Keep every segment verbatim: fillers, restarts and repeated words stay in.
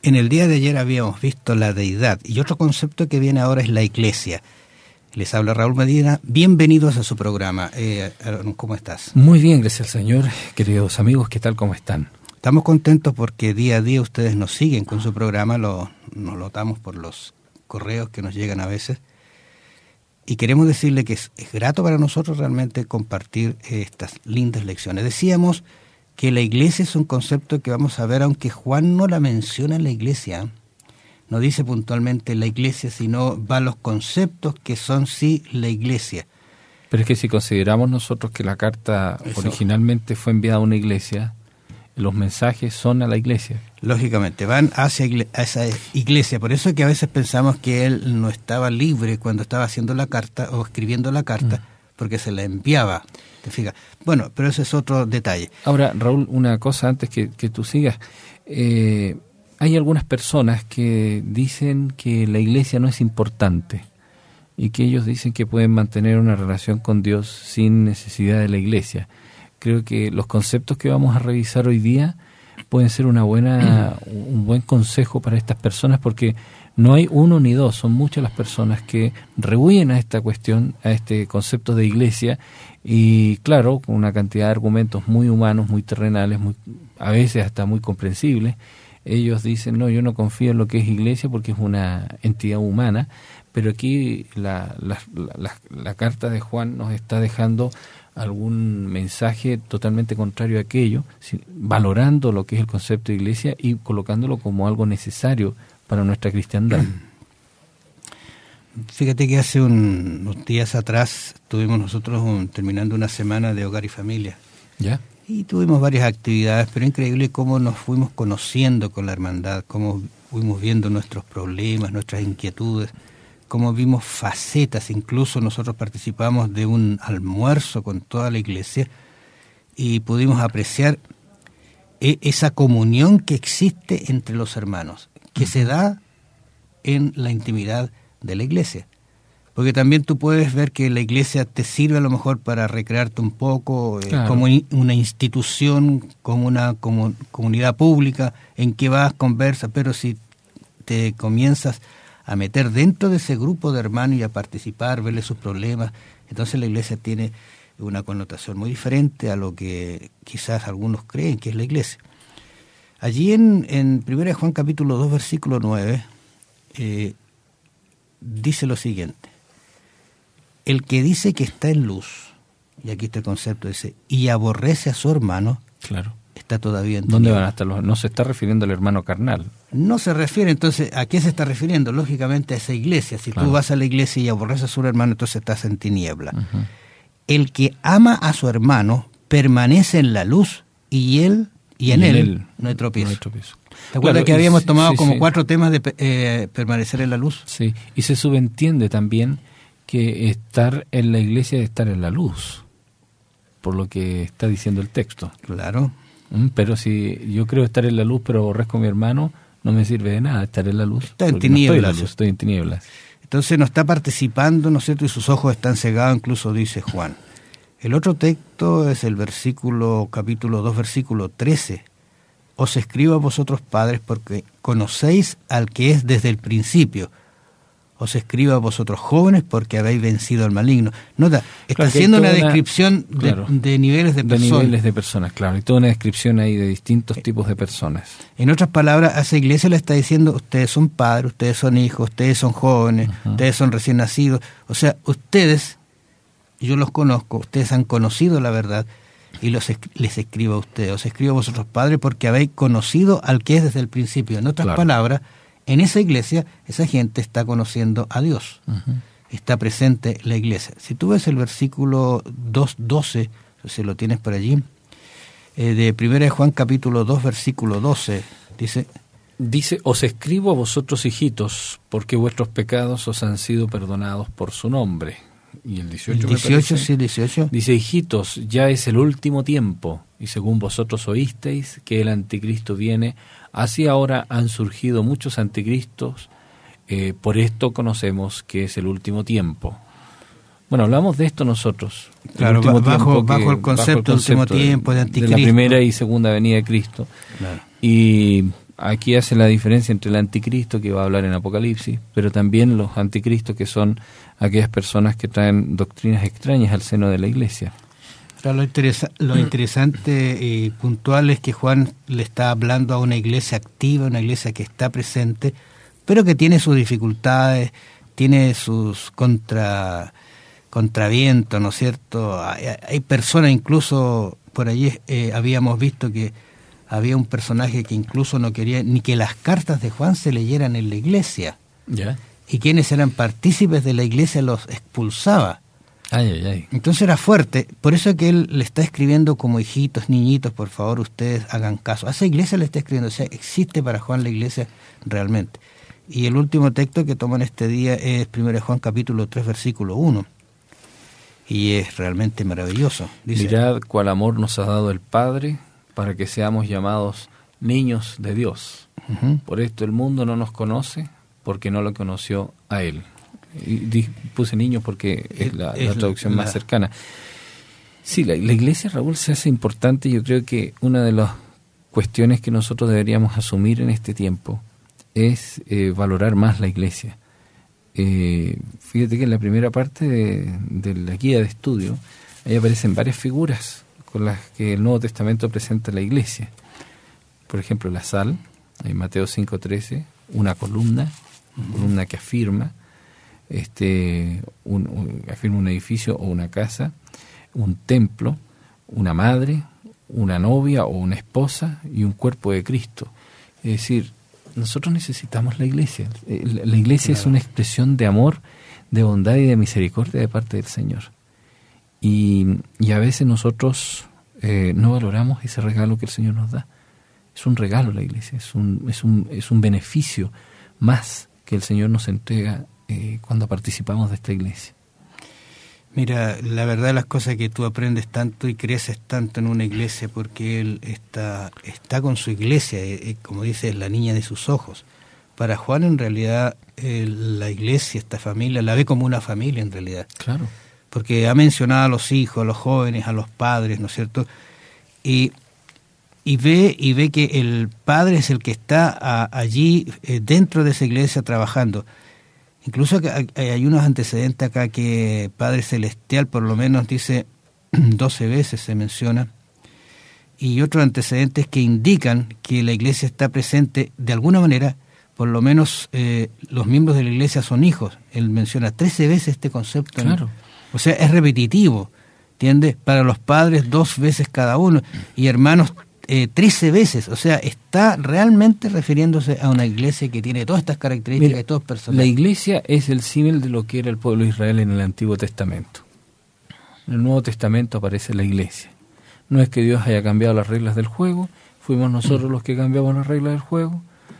En el día de ayer habíamos visto la deidad y otro concepto que viene ahora es la iglesia. Les habla Raúl Medina. Bienvenidos a su programa. Eh, ¿Cómo estás? Muy bien, gracias al Señor. Queridos amigos, ¿qué tal? ¿Cómo están? Estamos contentos porque día a día ustedes nos siguen con su programa, lo, nos lo notamos por los correos que nos llegan a veces. Y queremos decirle que es, es grato para nosotros realmente compartir estas lindas lecciones. Decíamos que la iglesia es un concepto que vamos a ver, aunque Juan no la menciona en la iglesia, no dice puntualmente la iglesia, sino va a los conceptos que son sí la iglesia. Pero es que si consideramos nosotros que la carta Eso. originalmente fue enviada a una iglesia, los mensajes son a la iglesia. Lógicamente, van hacia igle- a esa iglesia. Por eso es que a veces pensamos que él no estaba libre cuando estaba haciendo la carta o escribiendo la carta, mm. porque se la enviaba. ¿Te fijas? Bueno, pero ese es otro detalle. Ahora, Raúl, una cosa antes que, que tú sigas. Eh, hay algunas personas que dicen que la iglesia no es importante y que ellos dicen que pueden mantener una relación con Dios sin necesidad de la iglesia. Creo que los conceptos que vamos a revisar hoy día pueden ser una buena, un buen consejo para estas personas, porque no hay uno ni dos, son muchas las personas que rehuyen a esta cuestión, a este concepto de iglesia, y claro, con una cantidad de argumentos muy humanos, muy terrenales, muy, a veces hasta muy comprensibles. Ellos dicen, no, yo no confío en lo que es iglesia porque es una entidad humana, pero aquí la, la, la, la carta de Juan nos está dejando algún mensaje totalmente contrario a aquello, valorando lo que es el concepto de iglesia y colocándolo como algo necesario para nuestra cristiandad. Fíjate que hace un, unos días atrás tuvimos nosotros un, terminando una semana de hogar y familia. ¿Ya? Y tuvimos varias actividades, pero increíble cómo nos fuimos conociendo con la hermandad, cómo fuimos viendo nuestros problemas, nuestras inquietudes, cómo vimos facetas. Incluso nosotros participamos de un almuerzo con toda la iglesia y pudimos apreciar e- esa comunión que existe entre los hermanos, que se da en la intimidad de la iglesia. Porque también tú puedes ver que la iglesia te sirve a lo mejor para recrearte un poco, eh, claro. como in, una institución, como una como, comunidad pública en que vas, conversas, pero si te comienzas a meter dentro de ese grupo de hermanos y a participar, verle sus problemas, entonces la iglesia tiene una connotación muy diferente a lo que quizás algunos creen que es la iglesia. Allí en, en primera de Juan capítulo dos, versículo nueve, eh, dice lo siguiente: el que dice que está en luz, y aquí está el concepto, dice, y aborrece a su hermano, claro, está todavía en ¿Dónde van a estar los? No se está refiriendo al hermano carnal. No se refiere, entonces, ¿a qué se está refiriendo? Lógicamente a esa iglesia. Si claro. tú vas a la iglesia y aborreces a su hermano, entonces estás en tiniebla. Uh-huh. El que ama a su hermano permanece en la luz y él y, y en, en él, él no hay tropiezo. No hay tropiezo. ¿Te acuerdas claro, que habíamos y, tomado sí, como sí. cuatro temas de eh, permanecer en la luz? Sí, y se subentiende también que estar en la iglesia es estar en la luz, por lo que está diciendo el texto. Claro. Pero si yo creo estar en la luz pero aborrezco a mi hermano, no me sirve de nada estar en la luz. Está en tinieblas. No estoy en la luz, estoy en tinieblas. Entonces no está participando, ¿no es cierto? Y sus ojos están cegados, incluso dice Juan. El otro texto es el versículo, capítulo dos, versículo trece. Os escribo a vosotros padres porque conocéis al que es desde el principio. Os escribo a vosotros jóvenes porque habéis vencido al maligno. Nota, está claro, haciendo una descripción una, de, claro, de niveles de, de personas. De niveles de personas, claro. Y toda una descripción ahí de distintos tipos de personas. En otras palabras, a esa iglesia le está diciendo, ustedes son padres, ustedes son hijos, ustedes son jóvenes, uh-huh. ustedes son recién nacidos. O sea, ustedes, yo los conozco, ustedes han conocido la verdad y los les escribo a ustedes. Os escribo a vosotros padres porque habéis conocido al que es desde el principio. En otras claro. palabras, en esa iglesia, esa gente está conociendo a Dios. Uh-huh. Está presente la iglesia. Si tú ves el versículo dos doce, si lo tienes por allí, eh, de primera de Juan capítulo dos, versículo doce, dice... Dice, os escribo a vosotros hijitos, porque vuestros pecados os han sido perdonados por su nombre. Y el dieciocho, el dieciocho, sí, dieciocho. Dice, hijitos, ya es el último tiempo, y según vosotros oísteis que el anticristo viene, así ahora han surgido muchos anticristos, eh, por esto conocemos que es el último tiempo. Bueno, hablamos de esto nosotros. Claro, el bajo, que, bajo el concepto del último tiempo de anticristo. De la primera y segunda venida de Cristo. Claro. Y aquí hace la diferencia entre el anticristo que va a hablar en Apocalipsis, pero también los anticristos que son aquellas personas que traen doctrinas extrañas al seno de la iglesia. Lo, interesa- lo interesante y puntual es que Juan le está hablando a una iglesia activa, una iglesia que está presente, pero que tiene sus dificultades, tiene sus contra, contravientos, ¿no es cierto? Hay, hay personas, incluso por allí eh, habíamos visto que había un personaje que incluso no quería ni que las cartas de Juan se leyeran en la iglesia. ¿Ya? Y quienes eran partícipes de la iglesia los expulsaba. Ay, ay, ay. Entonces era fuerte, por eso que él le está escribiendo como hijitos, niñitos, por favor ustedes hagan caso. A esa iglesia le está escribiendo, o sea, existe para Juan la iglesia realmente. Y el último texto que toma en este día es primero de Juan capítulo tres, versículo uno. Y es realmente maravilloso. Dice, mirad cuál amor nos ha dado el Padre para que seamos llamados niños de Dios. uh-huh. Por esto el mundo no nos conoce porque no lo conoció a Él. Y di, puse niños porque es la, es la traducción la... más cercana. Sí, la, la iglesia, Raúl, se hace importante. Yo creo que una de las cuestiones que nosotros deberíamos asumir en este tiempo es eh, valorar más la iglesia. Eh, fíjate que en la primera parte de, de la guía de estudio, ahí aparecen varias figuras con las que el Nuevo Testamento presenta la iglesia. Por ejemplo, la sal, en Mateo cinco trece, una columna, una columna que afirma, este un, un, afirma un edificio o una casa, un templo, una madre, una novia o una esposa y un cuerpo de Cristo. Es decir, nosotros necesitamos la iglesia. La, la iglesia claro. es una expresión de amor, de bondad y de misericordia de parte del Señor. Y, y a veces nosotros eh, no valoramos ese regalo que el Señor nos da. Es un regalo la iglesia, es un, es un, es un beneficio más que el Señor nos entrega Eh, cuando participamos de esta iglesia. Mira, la verdad las cosas que tú aprendes tanto y creces tanto en una iglesia porque Él está, está con su iglesia, eh, como dice, es la niña de sus ojos. Para Juan en realidad eh, la iglesia, esta familia, la ve como una familia en realidad. Claro. Porque ha mencionado a los hijos, a los jóvenes, a los padres, ¿no es cierto? Y, y, ve, y ve que el padre es el que está a, allí eh, dentro de esa iglesia trabajando. Incluso hay unos antecedentes acá que Padre Celestial por lo menos dice doce veces se menciona, y otros antecedentes que indican que la iglesia está presente de alguna manera, por lo menos eh, los miembros de la iglesia son hijos. Él menciona trece veces este concepto. Claro. O sea, es repetitivo, ¿entiendes? Para los padres dos veces cada uno, y hermanos Eh, trece veces, o sea, está realmente refiriéndose a una iglesia que tiene todas estas características. Mira, y todos personajes. La iglesia es el símil de lo que era el pueblo de Israel en el Antiguo Testamento. En el Nuevo Testamento aparece la iglesia. No es que Dios haya cambiado las reglas del juego, fuimos nosotros los que cambiamos las reglas del juego.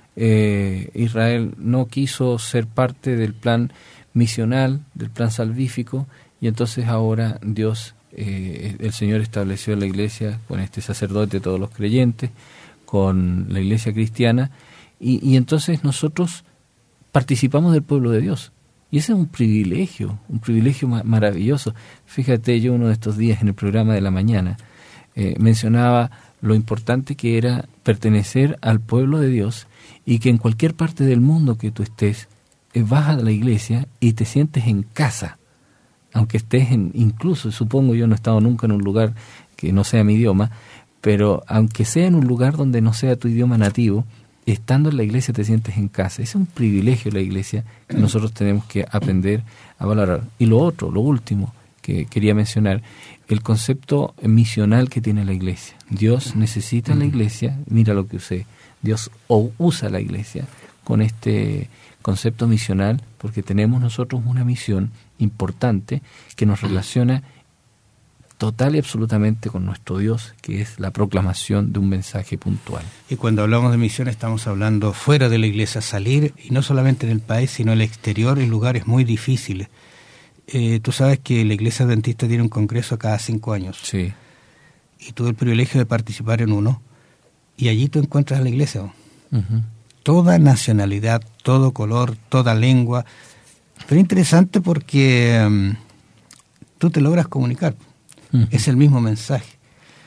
Eh, Israel no quiso ser parte del plan misional, del plan salvífico, y entonces ahora Dios Eh, el Señor estableció la iglesia con este sacerdote, todos los creyentes, con la iglesia cristiana, y, y entonces nosotros participamos del pueblo de Dios. Y ese es un privilegio, un privilegio ma- maravilloso. Fíjate, yo uno de estos días en el programa de la mañana eh, mencionaba lo importante que era pertenecer al pueblo de Dios y que en cualquier parte del mundo que tú estés, eh, vas a la iglesia y te sientes en casa. Aunque estés en, incluso, supongo, yo no he estado nunca en un lugar que no sea mi idioma, pero aunque sea en un lugar donde no sea tu idioma nativo, estando en la iglesia te sientes en casa. Ese es un privilegio de la iglesia que nosotros tenemos que aprender a valorar. Y lo otro, lo último que quería mencionar, el concepto misional que tiene la iglesia. Dios necesita la iglesia, mira lo que usé, Dios usa la iglesia con este concepto misional porque tenemos nosotros una misión importante que nos relaciona total y absolutamente con nuestro Dios, que es la proclamación de un mensaje puntual. Y cuando hablamos de misión estamos hablando fuera de la iglesia, salir, y no solamente en el país, sino en el exterior, en lugares muy difíciles. Eh, tú sabes que la iglesia adventista tiene un congreso cada cinco años. Sí. Y tuve el privilegio de participar en uno, y allí tú encuentras a la iglesia. Uh-huh. Toda nacionalidad, todo color, toda lengua. Pero interesante porque um, tú te logras comunicar. Uh-huh. Es el mismo mensaje.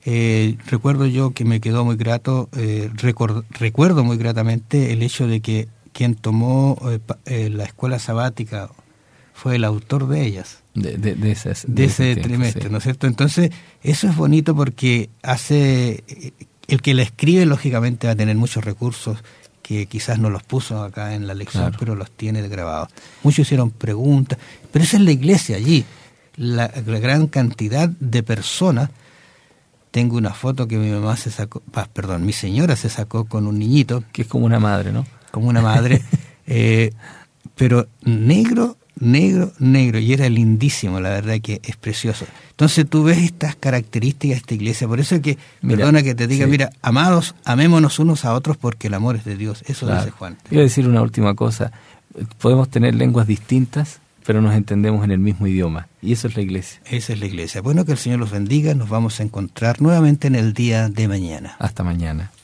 Eh, recuerdo yo que me quedó muy grato, eh, record, recuerdo muy gratamente el hecho de que quien tomó eh, eh, la escuela sabática fue el autor de ellas. De, de, de, esas, de, de ese, ese tiempo, trimestre, sí. ¿No es cierto? Entonces, eso es bonito porque hace... El que la escribe, lógicamente, va a tener muchos recursos que quizás no los puso acá en la lección, claro. pero los tiene grabados. Muchos hicieron preguntas, pero esa es la iglesia allí. La, la gran cantidad de personas. Tengo una foto que mi mamá se sacó, perdón, mi señora se sacó con un niñito. Que es como una madre, ¿no? Como una madre, eh, pero negro, negro, negro, y era lindísimo, la verdad que es precioso. Entonces tú ves estas características de esta iglesia, por eso es que, mira, perdona que te diga, sí. mira, amados, amémonos unos a otros porque el amor es de Dios, eso claro. dice Juan. Quiero decir una última cosa, podemos tener lenguas distintas, pero nos entendemos en el mismo idioma, y eso es la iglesia. Esa es la iglesia. Bueno, que el Señor los bendiga, nos vamos a encontrar nuevamente en el día de mañana. Hasta mañana.